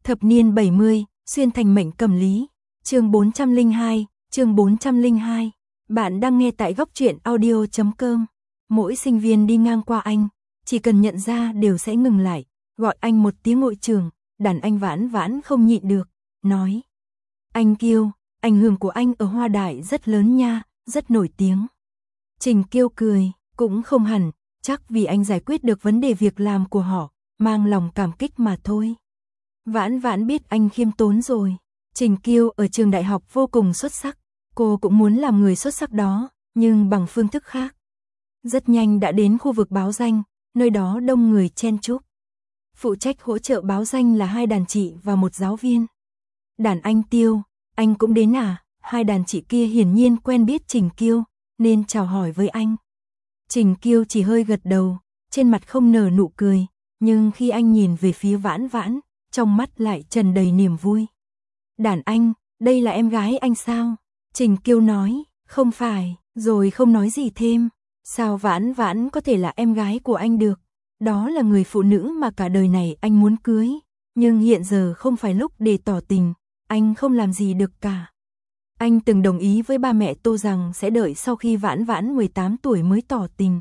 Thập niên 70, xuyên thành mệnh cầm lý. Chương 402, chương 402. Bạn đang nghe tại góc truyện audio.com. Mỗi sinh viên đi ngang qua anh, chỉ cần nhận ra đều sẽ ngừng lại, gọi anh một tiếng hội trưởng. Đàn anh Vãn Vãn không nhịn được, nói: "Anh Kiêu, ảnh hưởng của anh ở Hoa Đại rất lớn nha, rất nổi tiếng." Trình Kiêu cười, cũng không hẳn, chắc vì anh giải quyết được vấn đề việc làm của họ, mang lòng cảm kích mà thôi. Vãn Vãn biết anh khiêm tốn rồi. Trình Kiêu ở trường đại học vô cùng xuất sắc, cô cũng muốn làm người xuất sắc đó, nhưng bằng phương thức khác. Rất nhanh đã đến khu vực báo danh, nơi đó đông người chen chúc. Phụ trách hỗ trợ báo danh là 2 đàn chị và 1 giáo viên. Đàn anh Tiêu, anh cũng đến à? 2 đàn chị kia hiển nhiên quen biết Trình Kiêu, nên chào hỏi với anh. Trình Kiêu chỉ hơi gật đầu, trên mặt không nở nụ cười, nhưng khi anh nhìn về phía Vãn Vãn, trong mắt lại tràn đầy niềm vui. "Đàn anh, đây là em gái anh sao?" Trình Kiêu nói, "Không phải", rồi không nói gì thêm. Sao Vãn Vãn có thể là em gái của anh được? Đó là người phụ nữ mà cả đời này anh muốn cưới, nhưng hiện giờ không phải lúc để tỏ tình, anh không làm gì được cả. Anh từng đồng ý với ba mẹ Tô rằng sẽ đợi sau khi Vãn Vãn 18 tuổi mới tỏ tình.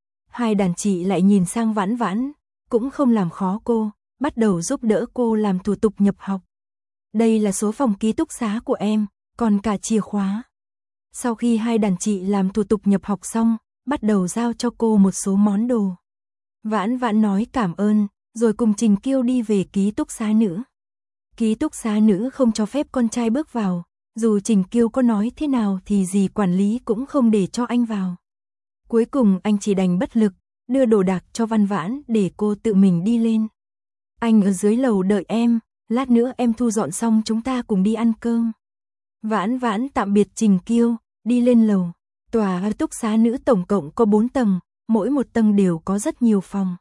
2 đàn chị lại nhìn sang Vãn Vãn, cũng không làm khó cô, bắt đầu giúp đỡ cô làm thủ tục nhập học. "Đây là số phòng ký túc xá của em, còn cả chìa khóa." Sau khi 2 đàn chị làm thủ tục nhập học xong, bắt đầu giao cho cô một số món đồ. Vãn Vãn nói cảm ơn, rồi cùng Trình Kiêu đi về ký túc xá nữ. Ký túc xá nữ không cho phép con trai bước vào, dù Trình Kiêu có nói thế nào thì dì quản lý cũng không để cho anh vào. Cuối cùng anh chỉ đành bất lực, đưa đồ đạc cho Văn Vãn để cô tự mình đi lên. "Anh ở dưới lầu đợi em, lát nữa em thu dọn xong chúng ta cùng đi ăn cơm." Vãn Vãn tạm biệt Trình Kiêu, đi lên lầu. Tòa túc xá nữ tổng cộng có 4 tầng, mỗi một tầng đều có rất nhiều phòng.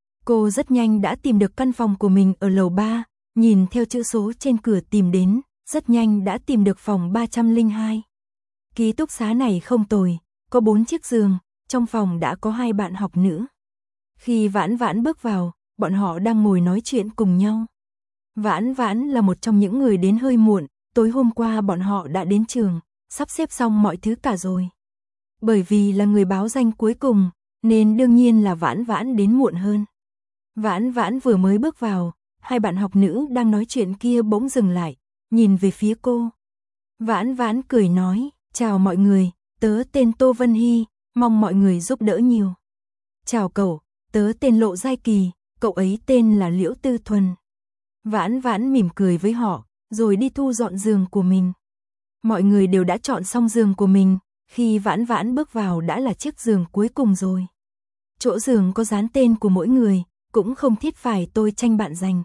Cô rất nhanh đã tìm được căn phòng của mình ở lầu 3, nhìn theo chữ số trên cửa tìm đến, rất nhanh đã tìm được phòng 302. Ký túc xá này không tồi, có 4 chiếc giường, trong phòng đã có 2 bạn học nữ. Khi Vãn Vãn bước vào, bọn họ đang ngồi nói chuyện cùng nhau. Vãn Vãn là một trong những người đến hơi muộn, tối hôm qua bọn họ đã đến trường, sắp xếp xong mọi thứ cả rồi. Bởi vì là người báo danh cuối cùng, nên đương nhiên là Vãn Vãn đến muộn hơn. Vãn Vãn vừa mới bước vào, 2 bạn học nữ đang nói chuyện kia bỗng dừng lại, nhìn về phía cô. Vãn Vãn cười nói, "Chào mọi người, tớ tên Tô Vân Hy, mong mọi người giúp đỡ nhiều." "Chào cậu, tớ tên Lộ Giai Kỳ, cậu ấy tên là Liễu Tư Thuần." Vãn Vãn mỉm cười với họ, rồi đi thu dọn giường của mình. Mọi người đều đã chọn xong giường của mình, khi Vãn Vãn bước vào đã là chiếc giường cuối cùng rồi. Chỗ giường có dán tên của mỗi người, cũng không thiết phải tôi tranh bạn giành.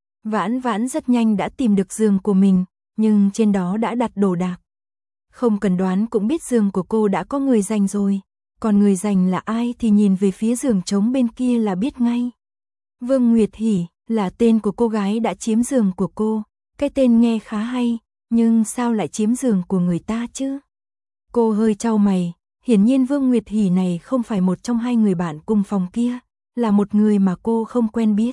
Vãn Vãn rất nhanh đã tìm được giường của mình, nhưng trên đó đã đặt đồ đạc. Không cần đoán cũng biết giường của cô đã có người giành rồi, còn người giành là ai thì nhìn về phía giường trống bên kia là biết ngay. Vương Nguyệt Hỷ là tên của cô gái đã chiếm giường của cô, cái tên nghe khá hay, nhưng sao lại chiếm giường của người ta chứ? Cô hơi chau mày, hiển nhiên Vương Nguyệt Hỷ này không phải một trong 2 người bạn cùng phòng kia, là một người mà cô không quen biết.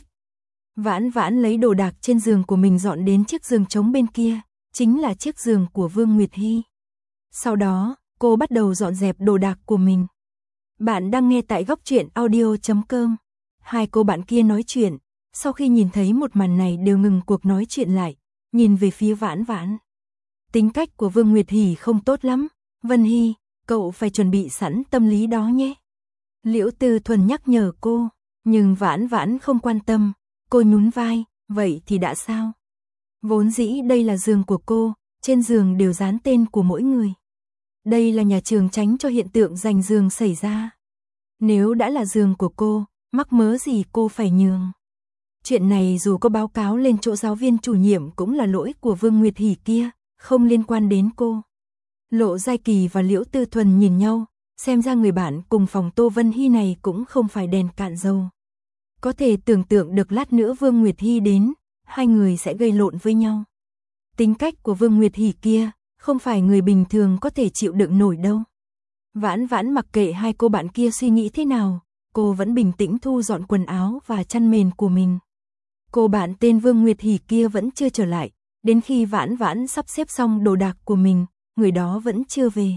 Vãn Vãn lấy đồ đạc trên giường của mình dọn đến chiếc giường trống bên kia, chính là chiếc giường của Vương Nguyệt Hy. Sau đó, cô bắt đầu dọn dẹp đồ đạc của mình. Bạn đang nghe tại góc truyện audio.com. 2 cô bạn kia nói chuyện, sau khi nhìn thấy một màn này đều ngừng cuộc nói chuyện lại, nhìn về phía Vãn Vãn. Tính cách của Vương Nguyệt Hỷ không tốt lắm, "Vân Hy, cậu phải chuẩn bị sẵn tâm lý đó nhé." Liễu Tư Thuần nhắc nhở cô, nhưng Vãn Vãn không quan tâm, cô nhún vai, "Vậy thì đã sao? Vốn dĩ đây là giường của cô, trên giường đều dán tên của mỗi người. Đây là nhà trường tránh cho hiện tượng giành giường xảy ra. Nếu đã là giường của cô, mắc mớ gì cô phải nhường." Chuyện này dù có báo cáo lên chỗ giáo viên chủ nhiệm cũng là lỗi của Vương Nguyệt Hỷ kia, không liên quan đến cô. Lộ Giai Kỳ và Liễu Tư Thuần nhìn nhau, xem ra người bạn cùng phòng Tô Vân Hy này cũng không phải đèn cạn dầu. Có thể tưởng tượng được lát nữa Vương Nguyệt Hy đến, 2 người sẽ gây lộn với nhau. Tính cách của Vương Nguyệt Hỷ kia, không phải người bình thường có thể chịu đựng nổi đâu. Vãn Vãn mặc kệ 2 cô bạn kia suy nghĩ thế nào, cô vẫn bình tĩnh thu dọn quần áo và chăn mền của mình. Cô bạn tên Vương Nguyệt Hỷ kia vẫn chưa trở lại, đến khi Vãn Vãn sắp xếp xong đồ đạc của mình, người đó vẫn chưa về.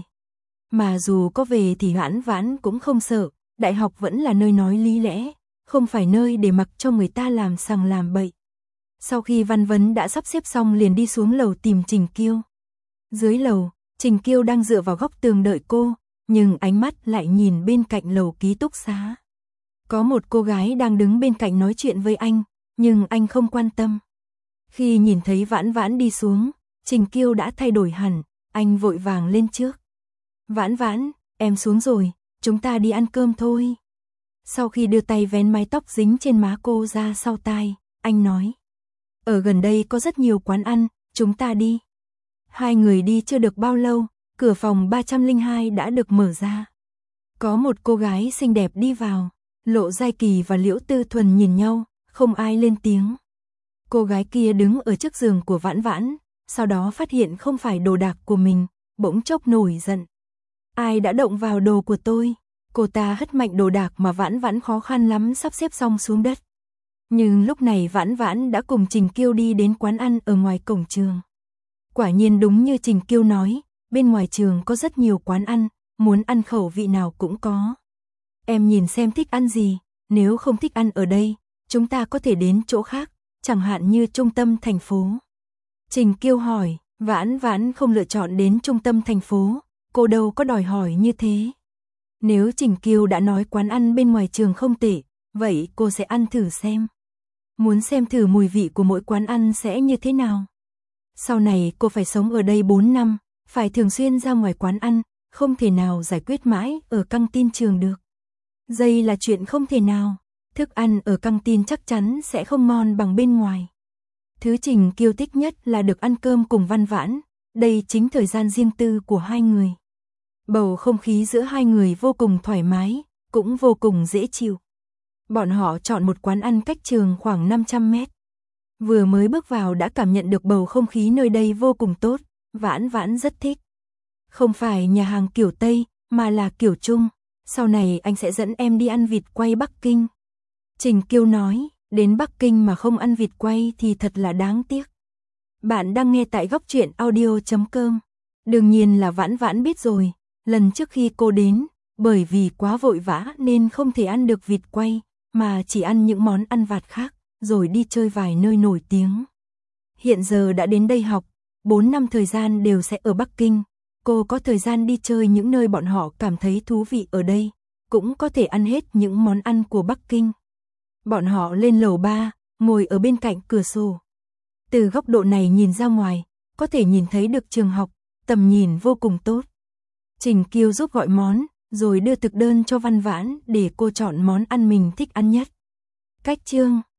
Mà dù có về thì Vãn Vãn cũng không sợ, đại học vẫn là nơi nói lý lẽ, không phải nơi để mặc cho người ta làm sằng làm bậy. Sau khi Văn Vấn đã sắp xếp xong liền đi xuống lầu tìm Trình Kiêu. Dưới lầu, Trình Kiêu đang dựa vào góc tường đợi cô, nhưng ánh mắt lại nhìn bên cạnh lầu ký túc xá. Có một cô gái đang đứng bên cạnh nói chuyện với anh, nhưng anh không quan tâm. Khi nhìn thấy Vãn Vãn đi xuống, Trình Kiêu đã thay đổi hẳn, anh vội vàng lên trước. Vãn Vãn, em xuống rồi, chúng ta đi ăn cơm thôi. Sau khi đưa tay vén mái tóc dính trên má cô ra sau tai, anh nói. Ở gần đây có rất nhiều quán ăn, chúng ta đi. Hai người đi chưa được bao lâu, cửa phòng 302 đã được mở ra. Có một cô gái xinh đẹp đi vào, Lộ Giai Kỳ và Liễu Tư Thuần nhìn nhau, không ai lên tiếng. Cô gái kia đứng ở trước giường của Vãn Vãn, sau đó phát hiện không phải đồ đạc của mình, bỗng chốc nổi giận. Ai đã động vào đồ của tôi? Cô ta hất mạnh đồ đạc mà Vãn Vãn khó khăn lắm sắp xếp xong xuống đất. Nhưng lúc này Vãn Vãn đã cùng Trình Kiêu đi đến quán ăn ở ngoài cổng trường. Quả nhiên đúng như Trình Kiêu nói, bên ngoài trường có rất nhiều quán ăn, muốn ăn khẩu vị nào cũng có. Em nhìn xem thích ăn gì, nếu không thích ăn ở đây, chúng ta có thể đến chỗ khác, chẳng hạn như trung tâm thành phố. Trình Kiêu hỏi, Vãn Vãn không lựa chọn đến trung tâm thành phố, cô đâu có đòi hỏi như thế. Nếu Trình Kiêu đã nói quán ăn bên ngoài trường không tệ, vậy cô sẽ ăn thử xem. Muốn xem thử mùi vị của mỗi quán ăn sẽ như thế nào. Sau này cô phải sống ở đây 4 năm, phải thường xuyên ra ngoài quán ăn, không thể nào giải quyết mãi ở căng tin trường được. Đây là chuyện không thể nào, thức ăn ở căng tin chắc chắn sẽ không ngon bằng bên ngoài. Thứ Trình Kiêu thích nhất là được ăn cơm cùng Văn Vãn, đây chính thời gian riêng tư của hai người. Bầu không khí giữa hai người vô cùng thoải mái, cũng vô cùng dễ chịu. Bọn họ chọn một quán ăn cách trường khoảng 500 mét. Vừa mới bước vào đã cảm nhận được bầu không khí nơi đây vô cùng tốt, Vãn Vãn rất thích. Không phải nhà hàng kiểu Tây, mà là kiểu Trung, sau này anh sẽ dẫn em đi ăn vịt quay Bắc Kinh. Trình Kiêu nói, đến Bắc Kinh mà không ăn vịt quay thì thật là đáng tiếc. Bạn đang nghe tại góc truyện audio.com. Đương nhiên là Vãn Vãn biết rồi, lần trước khi cô đến, bởi vì quá vội vã nên không thể ăn được vịt quay, mà chỉ ăn những món ăn vặt khác, rồi đi chơi vài nơi nổi tiếng. Hiện giờ đã đến đây học, 4 năm thời gian đều sẽ ở Bắc Kinh, cô có thời gian đi chơi những nơi bọn họ cảm thấy thú vị ở đây, cũng có thể ăn hết những món ăn của Bắc Kinh. Bọn họ lên lầu 3, ngồi ở bên cạnh cửa sổ. Từ góc độ này nhìn ra ngoài, có thể nhìn thấy được trường học, tầm nhìn vô cùng tốt. Trình Kiêu giúp gọi món, rồi đưa thực đơn cho Văn Vãn để cô chọn món ăn mình thích ăn nhất. Cách chương